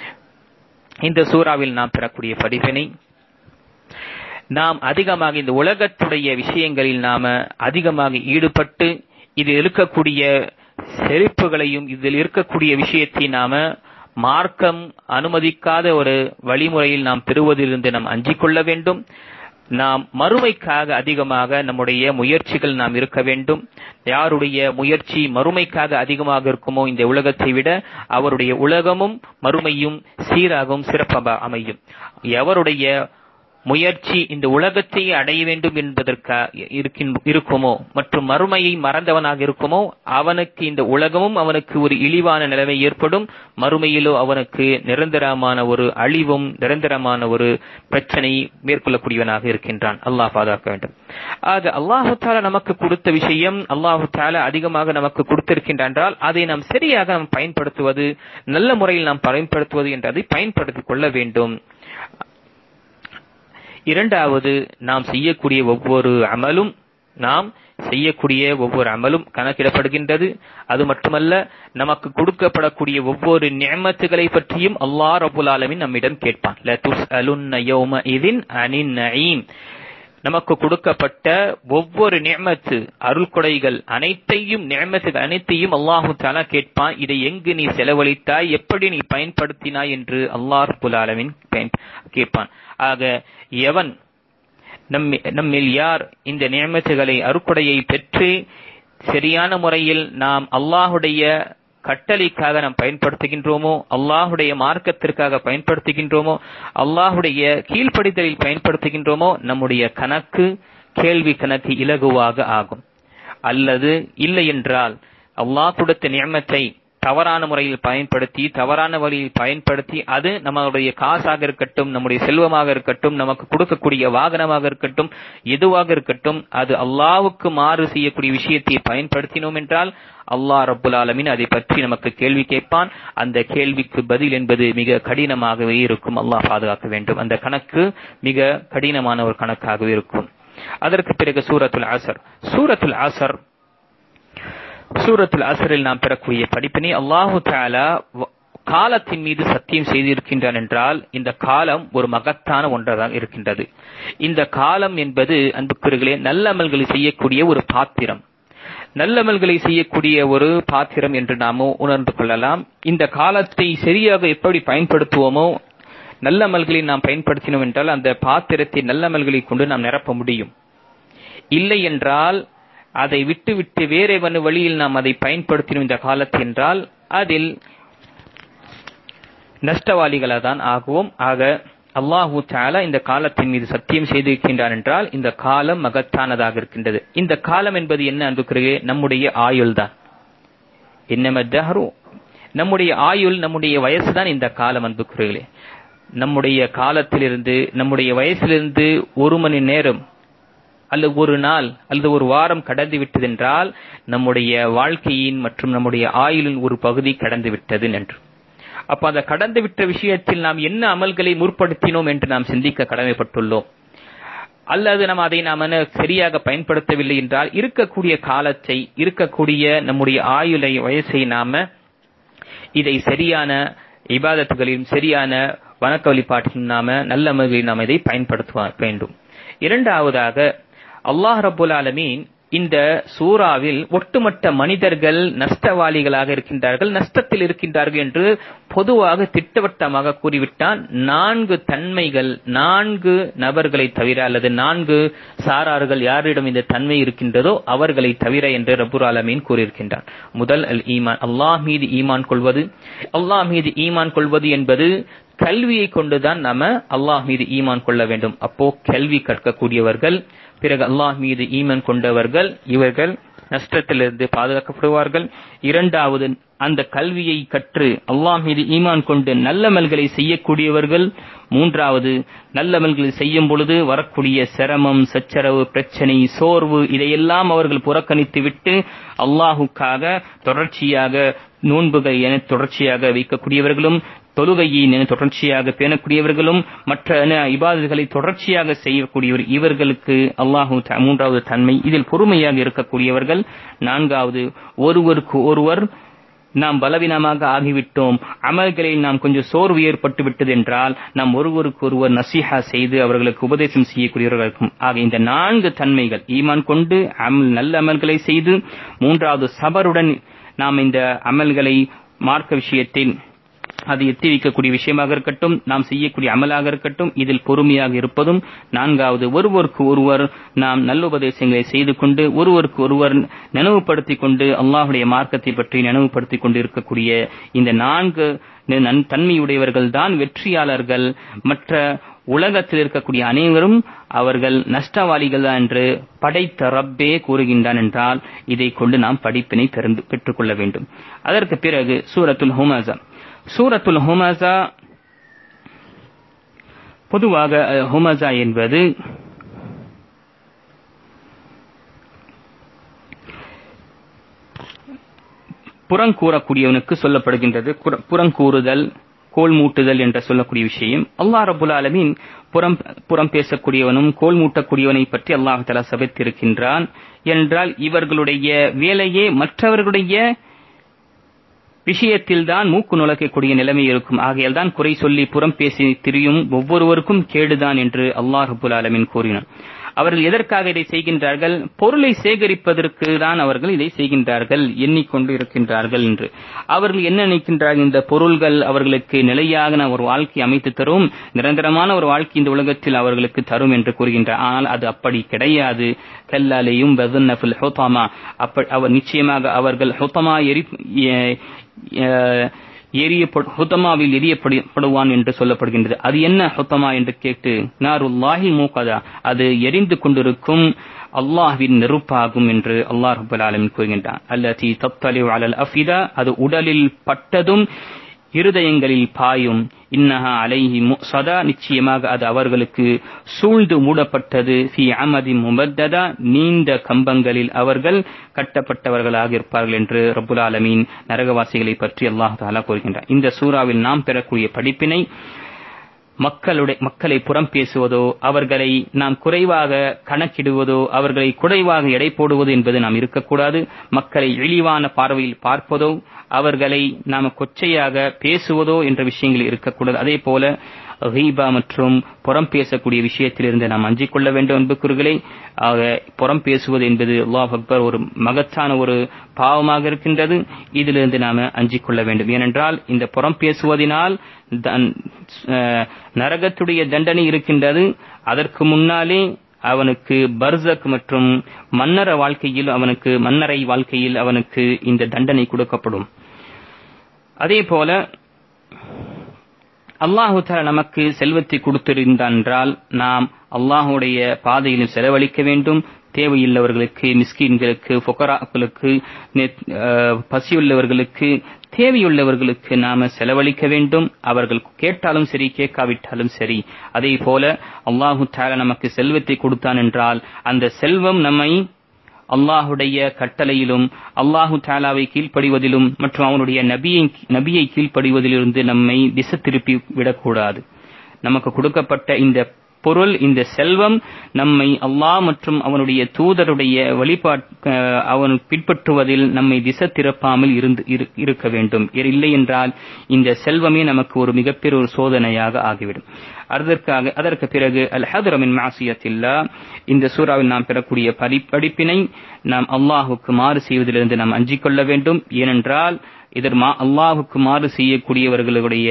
இந்த சூறாவில் நாம் பெறக்கூடிய படிப்பினை, நாம் அதிகமாக இந்த உலகத்துடைய விஷயங்களில் நாம அதிகமாக ஈடுபட்டு இதில் இருக்கக்கூடிய செழிப்புகளையும் இதில் இருக்கக்கூடிய விஷயத்தை நாம மார்க்கம் அனுமதிக்காத ஒரு வழிமுறையில் நாம் பெறுவதிலிருந்து நாம் அஞ்சிக் கொள்ள வேண்டும். நாம் மறுமைக்காக அதிகமாக நம்முடைய முயற்சிகள் நாம் இருக்க வேண்டும். யாருடைய முயற்சி மறுமைக்காக அதிகமாக இருக்குமோ இந்த உலகத்தை விட, அவருடைய உலகமும் மறுமையும் சீராகவும் சிறப்பாக அமையும். எவருடைய முயற்சி இந்த உலகத்தை அடைய வேண்டும் என்பதற்காக இருக்குமோ மற்றும் மறுமையை மறந்தவனாக இருக்குமோ, அவனுக்கு இந்த உலகமும் அவனுக்கு ஒரு இழிவான நிலைமை ஏற்படும். மறுமையிலோ அவனுக்கு நிரந்தரமான ஒரு அழிவும் நிரந்தரமான ஒரு பிரச்சனை மேற்கொள்ளக்கூடியவனாக இருக்கின்றான். அல்லாஹ் பாதுகாக்க வேண்டும். ஆக அல்லாஹு தஆலா நமக்கு கொடுத்த விஷயம், அல்லாஹு தஆலா அதிகமாக நமக்கு கொடுத்திருக்கின்றால் அதை நாம் சரியாக நாம் பயன்படுத்துவது, நல்ல முறையில் நாம் பயன்படுத்துவது என்று அதை பயன்படுத்திக் கொள்ள வேண்டும். இரண்டாவது, நாம் செய்யக்கூடிய ஒவ்வொரு அமலும் கணக்கிடப்படுகின்றது. அது மட்டுமல்ல, நமக்கு கொடுக்கப்படக்கூடிய ஒவ்வொரு நிஅமத்துகளை பற்றியும் அல்லாஹ் ரப்புல் ஆலமீன் நம்மிடம் கேட்பான். லா துஸ்அலுன்ன யௌமஇதின் அனின் நஈம். நமக்கு கொடுக்கப்பட்ட ஒவ்வொரு நிஅமத்து, அருள்கொடைகள் அனைத்தையும் அல்லாஹு தஆலா கேட்பான். இதை எங்கு நீ செலவழித்தாய், எப்படி நீ பயன்படுத்தினாய் என்று அல்லாஹ் ரப்புல் ஆலமீன் கேட்பான். ஆக எவன் நம்மில் யார் இந்த நிஅமத்துகளை அருள்கொடையை பெற்று சரியான முறையில் நாம் அல்லாஹுடைய கட்டளைக்காக நாம் பயன்படுத்துகின்றோமோ, அல்லாஹுடைய மார்க்கத்திற்காக பயன்படுத்துகின்றோமோ, அல்லாஹுடைய கீழ்ப்படிதலில் பயன்படுத்துகின்றோமோ, நம்முடைய கேள்வி கணக்கு இலகுவாக ஆகும். அல்லது இல்லை என்றால் அல்லாஹ் கொடுத்த நிஅமத்தை தவறான முறையில் பயன்படுத்தி, தவறான வழியில் பயன்படுத்தி, அது நம்முடைய காசாக இருக்கட்டும், நம்முடைய செல்வமாக இருக்கட்டும், நமக்கு கொடுக்கக்கூடிய வாகனமாக இருக்கட்டும், எதுவாக இருக்கட்டும், அது அல்லாஹ்வுக்கு மாறு செய்யக்கூடிய விஷயத்தை பயன்படுத்தினோம் என்றால் அல்லாஹ் ரப்புல் ஆலமீன் அதை பற்றி நமக்கு கேள்வி கேட்பான். அந்த கேள்விக்கு பதில் என்பது மிக கடினமாகவே இருக்கும். அல்லாஹ் பாதுகாக்க வேண்டும். அந்த கணக்கு மிக கடினமான ஒரு கணக்காகவே இருக்கும். அதற்கு பிறகு சூரத்துல் அஸ்ரில் நாம் பெறக்கூடிய படிப்பினை, அல்லாஹு தஆலா காலத்தின் மீது சத்தியம் செய்திருக்கின்றான் என்றால் இந்த காலம் ஒரு மகத்தான ஒன்றாக இருக்கின்றது. இந்த காலம் என்பது அன்புக்குரியவர்களே நல்லமல்களை செய்யக்கூடிய ஒரு பாத்திரம், நல்லமல்களை செய்யக்கூடிய ஒரு பாத்திரம் என்று நாம உணர்ந்து கொள்ளலாம். இந்த காலத்தை சரியாக எப்படி பயன்படுத்துவோமோ, நல்லமல்களை நாம் பயன்படுத்தினோம் என்றால் அந்த பாத்திரத்தை நல்லமல்களை கொண்டு நாம் நிரப்ப முடியும். இல்லை என்றால் அதை விட்டு வேறே வழியில் நாம் அதை பயன்படுத்தினோம் இந்த காலத்தில் என்றால் அதில் நஷ்டவாளிகளாக தான் ஆகுவோம். ஆக அல்லாஹு தஆலா இந்த காலத்தின் மீது சத்தியம் செய்திருக்கின்றான் என்றால் இந்த காலம் மகத்தானதாக இருக்கின்றது. இந்த காலம் என்பது என்ன அன்புக்குரியவர்களே? நம்முடைய ஆயுள் தான். இன்னமத்தஹரு, நம்முடைய ஆயுள், நம்முடைய வயசுதான் இந்த காலம் அன்புக்குரியவர்களே. நம்முடைய காலத்திலிருந்து, நம்முடைய வயசிலிருந்து ஒரு மணி நேரம் அல்லது ஒரு நாள் அல்லது ஒரு வாரம் கடந்து விட்டதென்றால் நம்முடைய வாழ்க்கையின் மற்றும் நம்முடைய ஆயுளின் ஒரு பகுதி கடந்து விட்டது என்று. அப்ப அந்த கடந்து விட்ட விஷயத்தில் நாம் என்ன அமல்களை முற்படுத்தினோம் என்று நாம் சிந்திக்க கடமைப்பட்டுள்ளோம். அல்லது நாம் அதை சரியாக பயன்படுத்தவில்லை என்றால் இருக்கக்கூடிய காலத்தை, இருக்கக்கூடிய நம்முடைய ஆயுளை, வயசை நாம இதை சரியான இபாதத்துகளிலும் சரியான வணக்க வழிபாட்டிலும் நாம நல்ல அமல்களில் நாம் இதை பயன்படுத்த வேண்டும். இரண்டாவதாக அல்லாஹ் ரப்புல் ஆலமீன் இந்த சூறாவில் ஒட்டுமொத்த மனிதர்கள் நஷ்டவாளிகளாக இருக்கின்றார்கள், நஷ்டத்தில் இருக்கின்றார்கள் என்று பொதுவாக திட்டவட்டமாக கூறிவிட்டான். 4 தன்மைகள், 4 நபர்களை தவிர அல்லது 4 சாரார்கள் யாரிடம் இந்த தன்மை இருக்கின்றதோ அவர்களை தவிர என்று ரப்புல் ஆலமீன் கூறியிருக்கின்றான். முதல் அல் ஈமான், அல்லாஹ் மீது ஈமான் கொள்வது. அல்லாஹ் மீது ஈமான் கொள்வது என்பது கல்வியை கொண்டுதான் நாம அல்லாஹ் மீது ஈமான் கொள்ள வேண்டும். அப்போ கல்வி கற்கக்கூடியவர்கள், பிறகு அல்லாஹ் மீது ஈமான் கொண்டவர்கள், இவர்கள் நஷ்டத்திலிருந்து பாதுகாக்கப்படுவார்கள். இரண்டாவது, அந்த கல்வியை கற்று அல்லாஹ் மீது ஈமான் கொண்டு நல்லமல்களை செய்யக்கூடியவர்கள். மூன்றாவது, நல்லமல்களை செய்யும் பொழுது வரக்கூடிய சிரமம், சச்சரவு, பிரச்சனை, சோர்வு இதையெல்லாம் அவர்கள் புறக்கணித்து விட்டு அல்லாஹுக்காக தொடர்ச்சியாக நோன்புகள் என தொடர்ச்சியாக வைக்கக்கூடியவர்களும், தொழுகையை தொடர்ச்சியாக பேணக்கூடியவர்களும், மற்ற இபாதத்துகளை தொடர்ச்சியாக செய்யக்கூடியவர், இவர்களுக்கு அல்லாஹு மூன்றாவது தன்மை. இதில் பொறுமையாக இருக்கக்கூடியவர்கள். நான்காவது, ஒருவருக்கு ஒருவர் நாம் பலவீனமாக ஆகிவிட்டோம், அமல்களில் நாம் கொஞ்சம் சோர்வு ஏற்பட்டு விட்டது என்றால் நாம் ஒருவருக்கு ஒருவர் நசீஹா செய்து அவர்களுக்கு உபதேசம் செய்யக்கூடியவர்களுக்கும். ஆக இந்த 4 தன்மைகள், ஈமான் கொண்டு நல்ல அமல்களை செய்து, மூன்றாவது சபருடன் நாம் இந்த அமல்களை மார்க்க விஷயத்தில் அது எத்தி வைக்கக்கூடிய விஷயமாக இருக்கட்டும், நாம் செய்யக்கூடிய அமலாக இருக்கட்டும், இதில் பொறுமையாக இருப்பதும். நான்காவது, ஒருவருக்கு ஒருவர் நாம் நல்லுபதேசங்களை செய்து கொண்டு ஒருவருக்கு ஒருவர் நினைவுபடுத்திக் கொண்டு அல்லாஹுடைய மார்க்கத்தை பற்றி நினைவுபடுத்திக் கொண்டு இருக்கக்கூடிய இந்த 4 தன்மையுடையவர்கள் தான் வெற்றியாளர்கள். மற்ற உலகத்தில் இருக்கக்கூடிய அனைவரும் அவர்கள் நஷ்டவாளிகள் என்று படைத்த ரப்பே கூறுகின்றான் என்றால் இதை கொண்டு நாம் படிப்பினை பெற்றுக்கொள்ள வேண்டும். அதற்கு பிறகு சூரத்துல் ஹுமஸா. சூரத்துல் ஹுமஸா பொதுவாக ஹுமஸா என்பது புறங்கூறக்கூடியவனுக்கு சொல்லப்படுகின்றது. புறங்கூறுதல், கோல் மூட்டுதல் என்று சொல்லக்கூடிய விஷயம். அல்லாஹ் ரப்புல் ஆலமீன் புறம் பேசக்கூடியவனும் கோல் மூட்டக்கூடியவனை பற்றி அல்லாஹ் தஆலா சபித்திருக்கின்றான். என்றால் இவர்களுடைய வேலையே மற்றவர்களுடைய விஷயத்தில் தான் மூக்கு நுழைக்கக்கூடிய நிலைமை இருக்கும். ஆகையால் தான் குறை சொல்லி புறம் பேசி திரியும் ஒவ்வொருவருக்கும் கேடுதான் என்று அல்லாஹ் ரப்புல் ஆலமீன் கூறினான். அவர்கள் எதற்காக இதை செய்கின்றார்கள்? பொருளை சேகரிப்பதற்கு தான் அவர்கள் இதை செய்கின்றார்கள், எண்ணிக்கொண்டு இருக்கின்றார்கள் என்று. அவர்கள் என்ன நினைக்கின்றார்கள்? இந்த பொருள்கள் அவர்களுக்கு நிலையாக ஒரு வாழ்க்கை அமைத்து தரும், நிரந்தரமான ஒரு வாழ்க்கை இந்த உலகத்தில் அவர்களுக்கு தரும் என்று கூறுகின்றார். ஆனால் அது அப்படி கிடையாது. கல்லாலேயும் நிச்சயமாக அவர்கள் ஹுதமாவில் எரியப்படுவான் என்று சொல்லப்படுகின்றது. அது என்ன ஹுதமா என்று கேட்டு, நாருல்லாஹி மூகதா, அது எரிந்து கொண்டிருக்கும் அல்லாஹ்வின் நெருப்பாகும் என்று அல்லாஹ் ரப்பல் ஆலமீன் கூறுகின்றான். அல்லதி தத்தலி அலல் அஃபிதா, அது உடலில் பட்டதும் இருதயங்களில் பாயும். இன்னஹா அலைஹி முஸதா, நிச்சயமாக அது அவர்களுக்கு சூழ்ந்து மூடப்பட்டது. ஃபி அமதி முமத்ததா, நீண்ட கம்பங்களில் அவர்கள் கட்டப்பட்டவர்களாக இருப்பார்கள் என்று ரப்புல் ஆலமீன் நரகவாசிகளை பற்றி அல்லாஹ் தஆலா கூறுகின்றார். இந்த சூறாவில் நாம் பெறக்கூடிய படிப்பினை, மக்களை புறம் பேசுவதோ, அவர்களை நாம் குறைவாக கணக்கிடுவதோ, அவர்களை குறைவாக எடை போடுவதோ என்பது நாம் இருக்கக்கூடாது. மக்களை இழிவான பார்வையில் பார்ப்பதோ, அவர்களை நாம் கொச்சையாக பேசுவதோ என்ற விஷயங்கள் இருக்கக்கூடாது. அதே போல கீபா மற்றும் புறம் பேசக்கூடிய விஷயத்திலிருந்து நாம் அஞ்சிக் கொள்ள வேண்டும் அன்புக்குரியவர்களே. ஆக புறம் பேசுவது என்பது அல்லாஹ் அக்பர் ஒரு மகத்தான ஒரு பாவமாக இருக்கின்றது. இதிலிருந்து நாம் அஞ்சிக் கொள்ள வேண்டும். ஏனென்றால் இந்த புறம் பேசுவதனால் நரகத்துடைய தண்டனை இருக்கின்றது. அதற்கு முன்னாலே அவனுக்கு பர்சக் மற்றும் மன்னரை வாழ்க்கையில் அவனுக்கு இந்த தண்டனை கொடுக்கப்படும். அதே போல அல்லாஹு தஆலா நமக்கு செல்வத்தை கொடுத்திருந்தான் என்றால் நாம் அல்லாஹ்வுடைய பாதையில் செலவழிக்க வேண்டும். தேவையுள்ளவர்களுக்கு, மிஸ்கீன்களுக்கு, ஃபுகராக்களுக்கு, பசியுள்ளவர்களுக்கு, தேவையுள்ளவர்களுக்கு நாம செலவழிக்க வேண்டும். அவர்கள் கேட்டாலும் சரி, கேட்காவிட்டாலும் சரி. அதே போல அல்லாஹு தஆலா நமக்கு செல்வத்தை கொடுத்தான் என்றால் அந்த செல்வம் நம்மை அல்லாஹுடைய கட்டளையிலும் அல்லாஹு தஆலாவை கீழ்ப்படிவதிலும் மற்றும் அவனுடைய நபியை கீழ்ப்படிவதிலிருந்து நம்மை திசை திருப்பி விடக்கூடாது. நமக்கு கொடுக்கப்பட்ட இந்த பொருள், இந்த செல்வம் நம்மை அல்லாஹ் மற்றும் அவனுடைய தூதருடைய அவன் பின்பற்றுவதில் நம்மை திசை திருப்பாமல் இருக்க வேண்டும். இல்லை என்றால் இந்த செல்வமே நமக்கு ஒரு மிகப்பெரிய ஒரு சோதனையாக ஆகிவிடும். அதற்கு பிறகு அல்-ஹத்ர் மின் மஅசியத்தில்லாஹ், இந்த சூறாவில் நாம் பெறக்கூடிய படிப்பினை நாம் அல்லாஹுக்கு மாறு செய்வதிலிருந்து நாம் அஞ்சிக் கொள்ள வேண்டும். ஏனென்றால் அல்லாஹுக்கு மாறு செய்யக்கூடியவர்களுடைய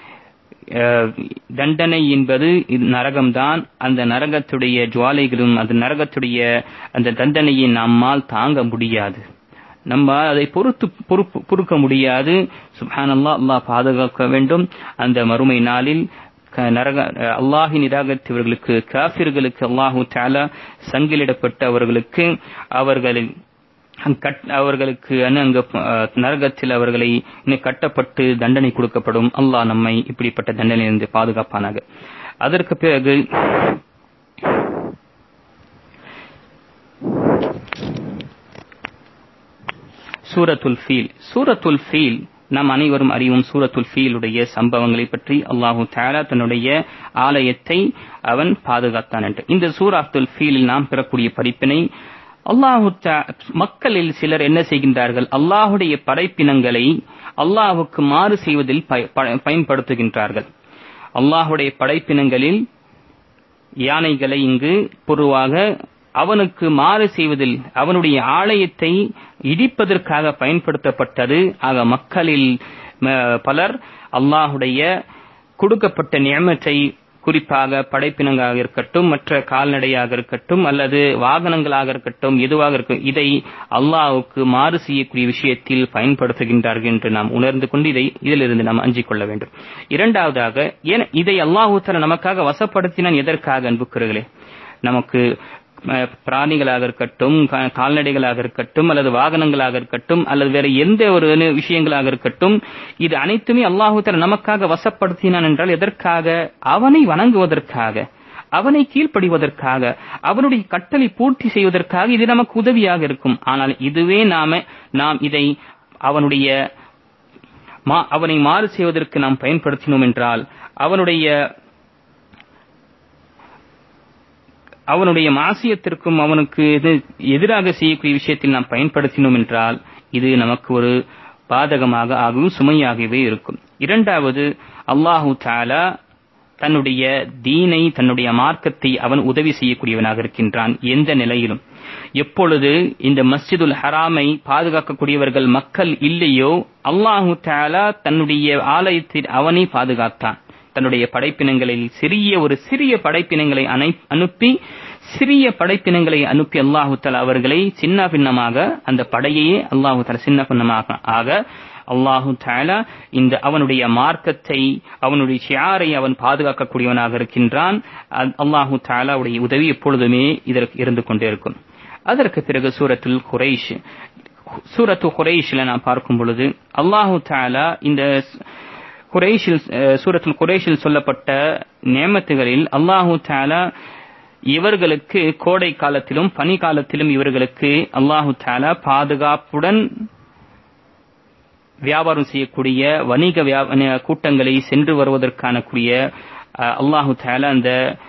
தண்டனை என்பது நரகம்தான். அந்த நரகத்துடைய ஜுவாலைகளும் அந்த நரகத்துடைய அந்த தண்டனையை நம்மால் தாங்க முடியாது. நம்ம அதை பொறுக்க முடியாது. சுப்ஹானல்லாஹ், அல்லாஹ் பாதுகாக்க வேண்டும். அந்த மறுமை நாளில் அல்லாஹை நிராகரித்தவர்களுக்கு, காஃபிர்களுக்கு அல்லாஹு தஆலா சங்கிலிடப்பட்ட அவர்களுக்கு நரகத்தில் அவர்களை கட்டப்பட்டு தண்டனை கொடுக்கப்படும். அல்லாஹ் நம்மை இப்படிப்பட்ட தண்டனையிலிருந்து பாதுகாப்பானாக. அதற்கு பிறகு சூரத்துல் ஃபீல் நாம் அனைவரும் அறிவும். சூரத்துல் ஃபீலுடைய சம்பவங்களை பற்றி அல்லாஹு தஆலா தன்னுடைய ஆலயத்தை அவன் பாதுகாத்தான் என்று. இந்த சூரத்துல் ஃபீலில் நாம் பெறக்கூடிய படிப்பினை, மக்களில் சிலர் என்ன செய்கின்றார்கள், அல்லாஹுடைய படைப்பினங்களை அல்லாஹுக்கு மாறு செய்வதில் பயன்படுத்துகின்றார்கள். அல்லாஹுடைய படைப்பினங்களில் யானைகளை இங்கு பொதுவாக அவனுக்கு மாறு செய்வதில், அவனுடைய ஆலயத்தை இடிப்பதற்காக பயன்படுத்தப்பட்டது. ஆக மக்களில் பலர் அல்லாஹுடைய கொடுக்கப்பட்ட நியமத்தை, குறிப்பாக படைப்பினங்களாக இருக்கட்டும், மற்ற கால்நடையாக இருக்கட்டும் அல்லது வாகனங்களாக இருக்கட்டும், எதுவாக இருக்கும், இதை அல்லாஹ்வுக்கு மாறு செய்யக்கூடிய விஷயத்தில் பயன்படுத்துகின்றார்கள் என்று நாம் உணர்ந்து கொண்டு இதிலிருந்து நாம் அஞ்சிக் கொள்ள வேண்டும். இரண்டாவதாக, இதை அல்லாஹ் தஆலா நமக்காக வசப்படுத்தினான் எதற்காக அன்புக்குறர்களே? நமக்கு பிராணிகளாக இருக்கட்டும், கால்நடைகளாக இருக்கட்டும் அல்லது வாகனங்களாக இருக்கட்டும் அல்லது வேற எந்த ஒரு விஷயங்களாக இருக்கட்டும், இது அனைத்துமே அல்லாஹ் தஆலா நமக்காக வசப்படுத்தினான் என்றால் எதற்காக? அவனை வணங்குவதற்காக, அவனை கீழ்ப்படிவதற்காக, அவனுடைய கட்டளை பூர்த்தி செய்வதற்காக இது நமக்கு உதவியாக இருக்கும். ஆனால் இதுவே நாம் இதை அவனை மாறு செய்வதற்கு நாம் பயன்படுத்தினோம் என்றால், அவனுடைய மாசியத்திற்கும் அவனுக்கு எதிராக செய்யக்கூடிய விஷயத்தில் நாம் பயன்படுத்தினோம் என்றால் இது நமக்கு ஒரு பாதகமாக ஆகவும் சுமையாகவே இருக்கும். இரண்டாவது, அல்லாஹு தஆலா தன்னுடைய தீனை, தன்னுடைய மார்க்கத்தை அவன் உதவி செய்யக்கூடியவனாக இருக்கின்றான். எந்த நிலையிலும், எப்பொழுது இந்த மஸ்ஜிதுல் ஹராமை பாதுகாக்கக்கூடியவர்கள் மக்கள் இல்லையோ, அல்லாஹு தஆலா தன்னுடைய ஆலயத்தில் அவனை பாதுகாத்தான். தன்னுடைய படைப்பினங்களில் சிறிய படைப்பினங்களை அனுப்பி அல்லாஹு தஆலா அவர்களை சின்ன பின்னமாக, அந்த படையையே அல்லாஹு தஆலா சின்ன பின்னமாக அல்லாஹு தஆலா இந்த அவனுடைய மார்க்கத்தை, அவனுடைய ஷியாரை அவன் பாதுகாக்கக்கூடியவனாக இருக்கின்றான். அல்லாஹு தஆலாவுடைய உதவி எப்பொழுதுமே இதற்கு இருந்து கொண்டே இருக்கும். அதற்கு பிறகு சூரத்து குரைஷ்ல நாம் பார்க்கும் பொழுது அல்லாஹு தஆலா இந்த சூரத்துல் குரைஷில் சொல்லப்பட்ட நியமத்துகளில் அல்லாஹு தஆலா இவர்களுக்கு கோடை காலத்திலும் பனி காலத்திலும் இவர்களுக்கு அல்லாஹு தஆலா பாதுகாப்புடன் வியாபாரம் செய்யக்கூடிய வணிக கூட்டங்களை சென்று வருவதற்கான கூடிய அல்லாஹு தஆலா அந்த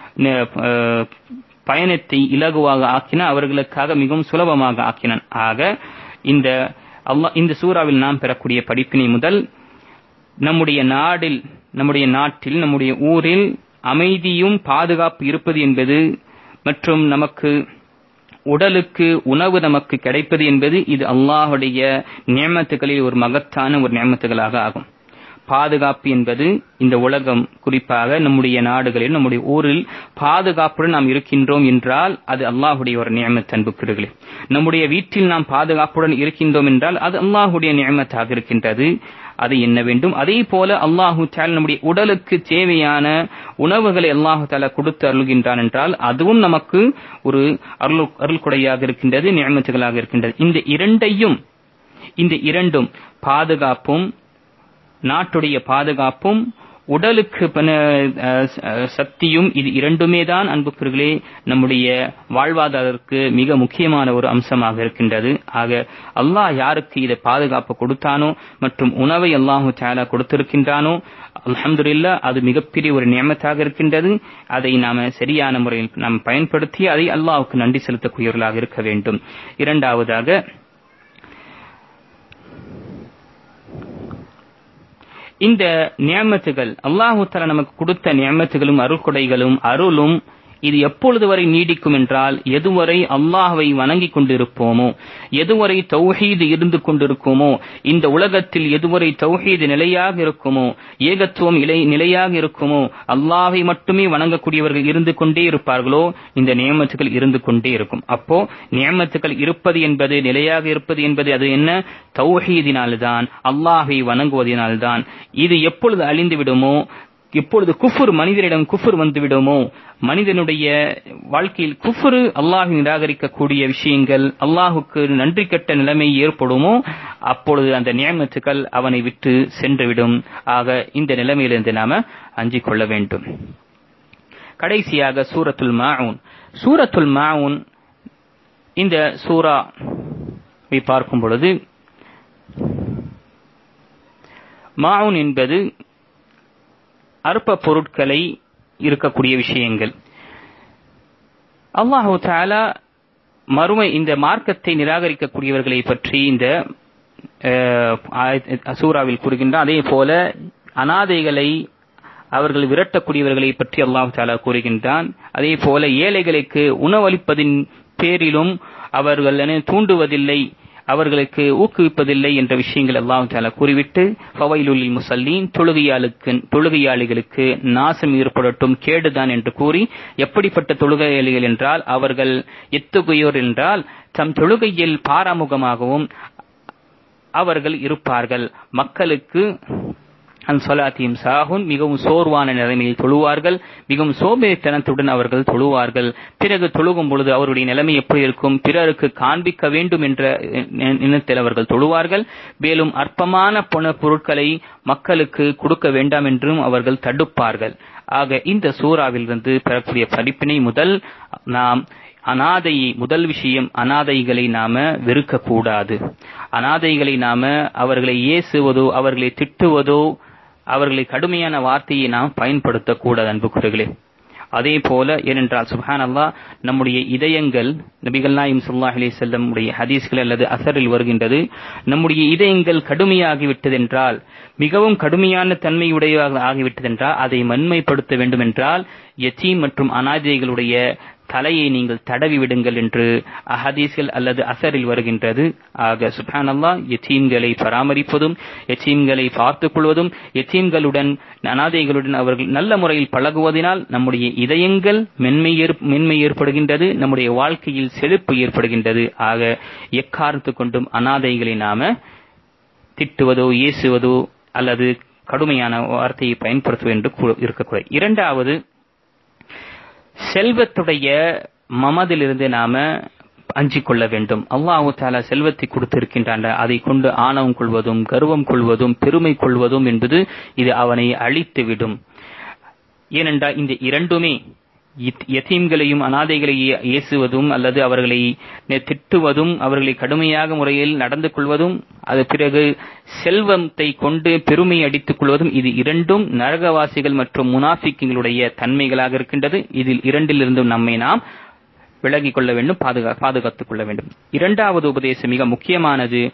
பயணத்தை இலகுவாக ஆக்கினான், அவர்களுக்காக மிகவும் சுலபமாக ஆக்கினான். ஆக இந்த சூறாவில் நாம் பெறக்கூடிய படிப்பினை முதல், நம்முடைய நாட்டில் நம்முடைய ஊரில் அமைதியும் பாதுகாப்பு இருப்பது என்பது மற்றும் நமக்கு உடலுக்கு உணவு நமக்கு கிடைப்பது என்பது இது அல்லாஹ்வுடைய நியமத்துகளில் ஒரு மகத்தான ஒரு நியமத்துகளாக ஆகும். பாதுகாப்பு என்பது இந்த உலகம், குறிப்பாக நம்முடைய நாடுகளில், நம்முடைய ஊரில் பாதுகாப்புடன் நாம் இருக்கின்றோம் என்றால் அது அல்லாஹ்வுடைய ஒரு நிஅமத். அன்புக்குரியவர்களே, நம்முடைய வீட்டில் நாம் பாதுகாப்புடன் இருக்கின்றோம் என்றால் அது அல்லாஹ்வுடைய நிஅமத்தாக இருக்கின்றது. அதை எண்ண வேண்டும். அதே போல அல்லாஹு தஆலா நம்முடைய உடலுக்கு தேவையான உணவுகளை அல்லாஹு தஆலா கொடுத்து அருள்கின்றான் என்றால் அதுவும் நமக்கு ஒரு அருள் கொடையாக இருக்கின்றது, நிஅமத்துகளாக இருக்கின்றது. இந்த இரண்டும் பாதுகாப்பும், நாட்டுடைய பாதுகாப்பும், உடலுக்கு சக்தியும், இது இரண்டுமே தான் அன்புக்குரியவர்களே நம்முடைய வாழ்வாதாரத்திற்கு மிக முக்கியமான ஒரு அம்சமாக இருக்கின்றது. ஆக அல்லாஹ் யாருக்கு இதை பாதுகாப்பு கொடுத்தானோ மற்றும் உணவை அல்லாஹு தஆலா கொடுத்திருக்கின்றானோ, அல்ஹம்துலில்லாஹ், அது மிகப்பெரிய ஒரு நிஅமத்தாக இருக்கின்றது. அதை நாம சரியான முறையில் நாம் பயன்படுத்தி அதை அல்லாஹ்வுக்கு நன்றி செலுத்தக்கூடியவர்களாக இருக்க வேண்டும். இரண்டாவதாக, இந்த நிஅமத்துகள், அல்லாஹ் தஆலா நமக்கு கொடுத்த நிஅமத்துகளும் அருள்கொடைகளும் அருளும் இது எப்பொழுது வரை நீடிக்கும் என்றால், எதுவரை அல்லாஹ்வை வணங்கிக் கொண்டிருப்போமோ, எதுவரை தௌஹீது இருந்து கொண்டிருக்குமோ, இந்த உலகத்தில் எதுவரை தௌஹீது நிலையாக இருக்குமோ, ஏகத்துவம் நிலையாக இருக்குமோ, அல்லாஹ்வை மட்டுமே வணங்கக்கூடியவர்கள் இருந்து கொண்டே இருப்பார்களோ, இந்த நியமத்துகள் இருந்து கொண்டே இருக்கும். அப்போ நியமத்துகள் இருப்பது என்பது, நிலையாக இருப்பது என்பது அது என்ன? தௌஹீதினால்தான், அல்லாஹ்வை வணங்குவதனால்தான். இது எப்பொழுது அழிந்து விடுமோ, எப்பொழுது மனிதனிடம் குஃபர் வந்துவிடுமோ, மனிதனுடைய வாழ்க்கையில் குஃபர், அல்லாஹ்வை நிராகரிக்கக்கூடிய விஷயங்கள், அல்லாஹுக்கு நன்றி கெட்ட நிலைமை ஏற்படுமோ, அப்பொழுது அந்த நியமத்துகள் அவனை விட்டு சென்றுவிடும். ஆக இந்த நிலைமையிலிருந்து நாம அஞ்சிக் கொள்ள வேண்டும். கடைசியாக சூரத்துல் மாஊன். இந்த சூராவை பார்க்கும் பொழுது, மாஊன் என்பது அற்ப பொருட்களை இருக்கக்கூடிய விஷயங்கள். அல்லாஹு தஆலா இந்த மார்க்கத்தை நிராகரிக்கக்கூடியவர்களை பற்றி இந்த சூராவில் கூறுகின்றார். அதே போல அனாதைகளை, அவர்கள் விரட்டக்கூடியவர்களை பற்றி அல்லாஹு தஆலா கூறுகின்றான். அதே போல ஏழைகளுக்கு உணவளிப்பதின் பேரிலும் அவர்கள் தூண்டுவதில்லை, அவர்களுக்கு ஊக்குவிப்பதில்லை என்ற விஷயங்கள் அல்லாஹ் தஆலா கூறிவிட்டு, ஃபவைலுல் முஸல்லீன், தொழுகையாளிகளுக்கு நாசம் ஏற்படட்டும், கேடுதான் என்று கூறி, எப்படிப்பட்ட தொழுகையாளிகள் என்றால், அவர்கள் எத்தகையோர் என்றால் தம் தொழுகையில் பாராமுகமாகவும் அவர்கள் இருப்பார்கள். மக்களுக்கு அன்சலாத்தியும் சாஹுன், மிகவும் சோர்வான நிலைமையில் தொழுவார்கள், மிகவும் சோம்பேறித்தனத்துடன் அவர்கள் தொழுவார்கள். பிறகு தொழுகும் பொழுது அவருடைய நிலைமை எப்படி இருக்கும்? பிறருக்கு காண்பிக்க வேண்டும் என்ற எண்ணத்தில் அவர்கள் தொழுவார்கள். மேலும் அற்பமான பொருட்களை மக்களுக்கு கொடுக்க வேண்டாம் என்றும் அவர்கள் தடுப்பார்கள். ஆக இந்த சூறாவிலிருந்து பெறக்கூடிய படிப்பினை முதல் விஷயம், அனாதைகளை நாம வெறுக்கக்கூடாது. அனாதைகளை நாம அவர்களை ஏசுவதோ, அவர்களை திட்டுவதோ, அவர்களை கடுமையான வார்த்தையை நாம் பயன்படுத்தக்கூடாது அன்புக்குரியவர்களே. அதே போல, ஏனென்றால் சுப்ஹானல்லாஹ், நம்முடைய இதயங்கள், நபிகள் நாயகம் ஸல்லல்லாஹு அலைஹி வஸல்லம் உடைய ஹதீஸ்கள் அல்லது அஸரில் வருகின்றது, நம்முடைய இதயங்கள் கடுமையாகிவிட்டதென்றால், மிகவும் கடுமையான தன்மையுடையதாக ஆகிவிட்டதென்றால், அதை மென்மைப்படுத்த வேண்டும் என்றால் யதீம் மற்றும் அனாதைகளுடைய தலையை நீங்கள் தடவி விடுங்கள் என்று அஹதீஸ்கள் அல்லது அஸரில் வருகின்றது. ஆக சுப்ஹானல்லாஹ், யதீம்களை பராமரிப்பதும், யதீம்களை பார்த்துக் கொள்வதும், யதீம்களுடன் அனாதைகளுடன் அவர்கள் நல்ல முறையில் பழகுவதனால் நம்முடைய இதயங்கள் மென்மை ஏற்படுகின்றது, நம்முடைய வாழ்க்கையில் செழிப்பு ஏற்படுகின்றது. ஆக எக்காரணத்து கொண்டும் அனாதைகளை நாம திட்டுவதோ, ஏசுவதோ அல்லது கடுமையான வார்த்தையை பயன்படுத்துவது என்று இருக்கக்கூடாது. இரண்டாவது, செல்வத்துடைய மமதிலிருந்து நாம அஞ்சிக் கொள்ள வேண்டும். அல்லாஹ் தஆலா செல்வத்தை கொடுத்திருக்கின்றான், அதை கொண்டு ஆணவம் கொள்வதும், கர்வம் கொள்வதும், பெருமை கொள்வதும் என்பது இது அவனை அழித்துவிடும். ஏனென்றால் இந்த இரண்டுமே, யதீம்களையும் அனாதைகளையும் ஏசுவதும் அல்லது அவர்களை திட்டுவதும், அவர்களை கடுமையாக முறையில் நடந்து கொள்வதும், அது பிறகு செல்வத்தை கொண்டு பெருமை அடித்துக் கொள்வதும், இது இரண்டும் நரகவாசிகள் மற்றும் முனாஃபிக்குகளுடைய தன்மைகளாக இருக்கின்றது. இதில் இரண்டிலிருந்தும் நம்மை நாம் விலகிக் கொள்ள வேண்டும், பாதுகாத்துக் கொள்ள வேண்டும். இரண்டாவது உபதேசம் மிக முக்கியமானது.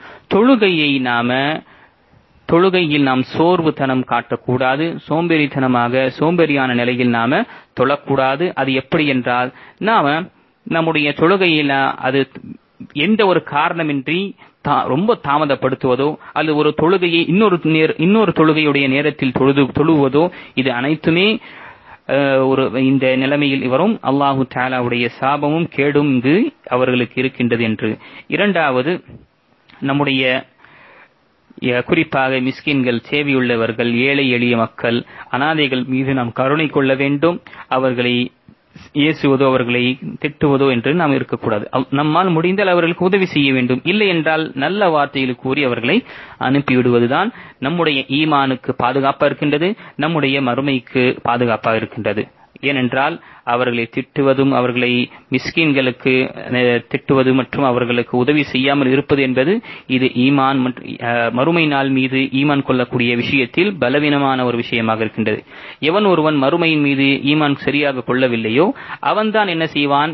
தொழுகையில் நாம் சோர்வுத்தனம் காட்டக்கூடாது, சோம்பேறியான நிலையில் நாம தொழக்கூடாது. அது எப்படி என்றால், நாம நம்முடைய தொழுகையில அது எந்த ஒரு காரணமின்றி ரொம்ப தாமதப்படுத்துவதோ அல்லது ஒரு தொழுகையை இன்னொரு தொழுகையுடைய நேரத்தில் தொழுவதோ இது அனைத்துமே இந்த நிலைமையில் வரும். அல்லாஹு தஆலாவுடைய சாபமும் கேடும் இங்கு அவர்களுக்கு இருக்கின்றது என்று. இரண்டாவது, நம்முடைய குறிப்பாக மிஸ்கின்கள், சேவையுள்ளவர்கள், ஏழை எளிய மக்கள், அனாதைகள் மீது நாம் கருணை கொள்ள வேண்டும். அவர்களை ஏசுவதோ அவர்களை திட்டுவதோ என்று நாம் இருக்கக்கூடாது. நம்மால் முடிந்தால் அவர்களுக்கு உதவி செய்ய வேண்டும். இல்லை என்றால் நல்ல வார்த்தையில் கூறி அவர்களை அனுப்பிவிடுவதுதான் நம்முடைய ஈமானுக்கு பாதுகாப்பாக இருக்கின்றது, நம்முடைய மறுமைக்கு பாதுகாப்பாக இருக்கின்றது. ஏனென்றால் அவர்களை திட்டுவதும் அவர்களை மிஸ்கின்களுக்கு திட்டுவது மற்றும் அவர்களுக்கு உதவி செய்யாமல் இருப்பது என்பது இது ஈமான் மறுமை நாள் மீது ஈமான் கொள்ளக்கூடிய விஷயத்தில் பலவீனமான ஒரு விஷயமாக இருக்கின்றது. எவன் ஒருவன் மறுமையின் மீது ஈமான் சரியாக கொள்ளவில்லையோ அவன்தான் என்ன செய்வான்?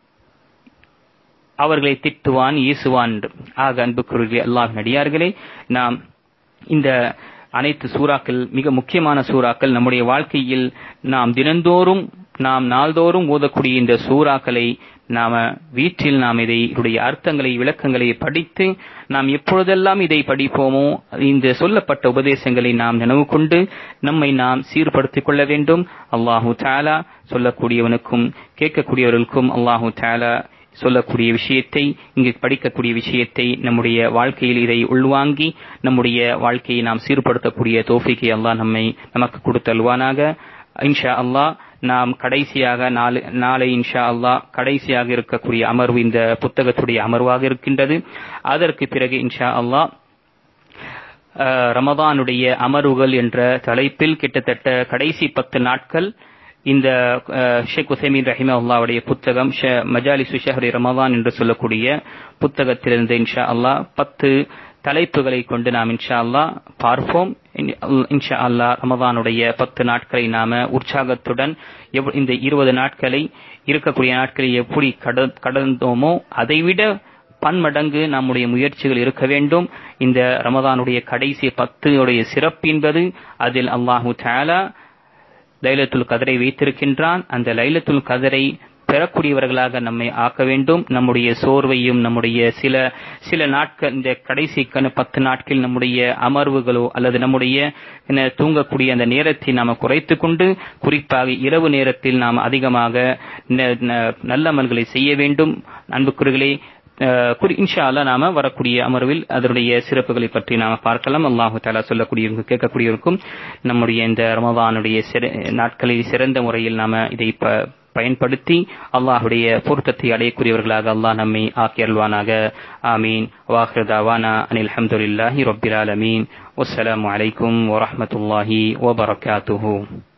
அவர்களை திட்டுவான், ஏசுவான். ஆக அன்புக்குரியவர்களே, அல்லாஹ்வின் அடியார்களே, நாம் இந்த அனைத்து சூறாக்கள் மிக முக்கியமான சூறாக்கள். நம்முடைய வாழ்க்கையில் நாம் தினந்தோறும் நாம் நாள்தோறும் ஓதக்கூடிய இந்த சூறாக்களை நாம வீட்டில் நாம் இதனுடைய அர்த்தங்களை விளக்கங்களை படித்து நாம் எப்பொழுதெல்லாம் இதை படிப்போமோ இந்த சொல்லப்பட்ட உபதேசங்களை நாம் நினைவு கொண்டு நம்மை நாம் சீர்படுத்திக் கொள்ள வேண்டும். அல்லாஹு தஆலா சொல்லக்கூடியவனுக்கும் கேட்கக்கூடியவர்களுக்கும் அல்லாஹு தஆலா சொல்லக்கூடிய விஷயத்தை, இங்கு படிக்கக்கூடிய விஷயத்தை நம்முடைய வாழ்க்கையில் இதை உள்வாங்கி நம்முடைய வாழ்க்கையை நாம் சீர்படுத்தக்கூடிய தௌஃபீக்கை அல்லாஹ் நமக்கு கொடுத்தல்வானாக. இன்ஷா அல்லாஹ் நாம் கடைசியாக நாளை இன்ஷா அல்லாஹ் கடைசியாக இருக்கக்கூடிய அமர்வு இந்த புத்தகத்துடைய அமர்வாக இருக்கின்றது. அதற்கு பிறகு இன்ஷா அல்லாஹ் ரமதானுடைய அமர்வுகள் என்ற தலைப்பில் கிட்டத்தட்ட கடைசி 10 நாட்கள் இந்த ஷேக் உசைமீன் ரஹிமஹுல்லாஹ்வுடைய புத்தகம் மஜாலிசு ஷஹ்ரி ரமதான் என்று சொல்லக்கூடிய புத்தகத்திலிருந்து இன்ஷா அல்லாஹ் 10 தலைப்புகளை கொண்டு நாம் இன்ஷா அல்லாஹ் பார்ப்போம். இன்ஷா அல்லாஹ் ரமதானுடைய 10 நாட்களை நாம உற்சாகத்துடன் இந்த 20 நாட்களை இருக்கக்கூடிய நாட்களை எப்படி கடந்தோமோ அதைவிட பன்மடங்கு நம்முடைய முயற்சிகள் இருக்க வேண்டும். இந்த ரமதானுடைய கடைசி 10 உடைய சிறப்பு என்பது அதில் அல்லாஹு தஆலா லைலத்துல் கத்ரை வைத்திருக்கின்றான். அந்த லைலத்துல் கத்ரை பெறக்கூடியவர்களாக நம்மை ஆக்க வேண்டும். நம்முடைய சோர்வையும் நம்முடைய சில நாட்கள் இந்த கடைசி 10 நாட்கள் நம்முடைய அமர்வுகளோ அல்லது நம்முடைய தூங்கக்கூடிய அந்த நேரத்தை நாம் குறைத்துக் கொண்டு குறிப்பாக இரவு நேரத்தில் நாம் அதிகமாக நல்ல அமல்களை செய்ய வேண்டும். அன்புக்குரியவர்களே, இன்ஷா அல்லாஹ் நாம வரக்கூடிய அமர்வில் அதனுடைய சிறப்புகளை பற்றி நாம பார்க்கலாம். அல்லாஹு தஆலா சொல்லக்கூடியவங்க கேட்கக்கூடியவருக்கும் நம்முடைய இந்த ரமதானுடைய நாட்களை சிறந்த முறையில் நாம இதை பயன்படுத்தி அல்லாஹ்வுடைய பொருத்தத்தை அடையக்கூடியவர்களாக அல்லாஹ் நம்மை ஆக்கியல்வானாக. ஆமீன். வாஹிரு தஅவானா அனில் ஹம்துலில்லாஹி ரப்பில் ஆலமீன். வஸ்ஸலாமு அலைக்கும் வரஹ்மத்துல்லாஹி வபரகாத்துஹு.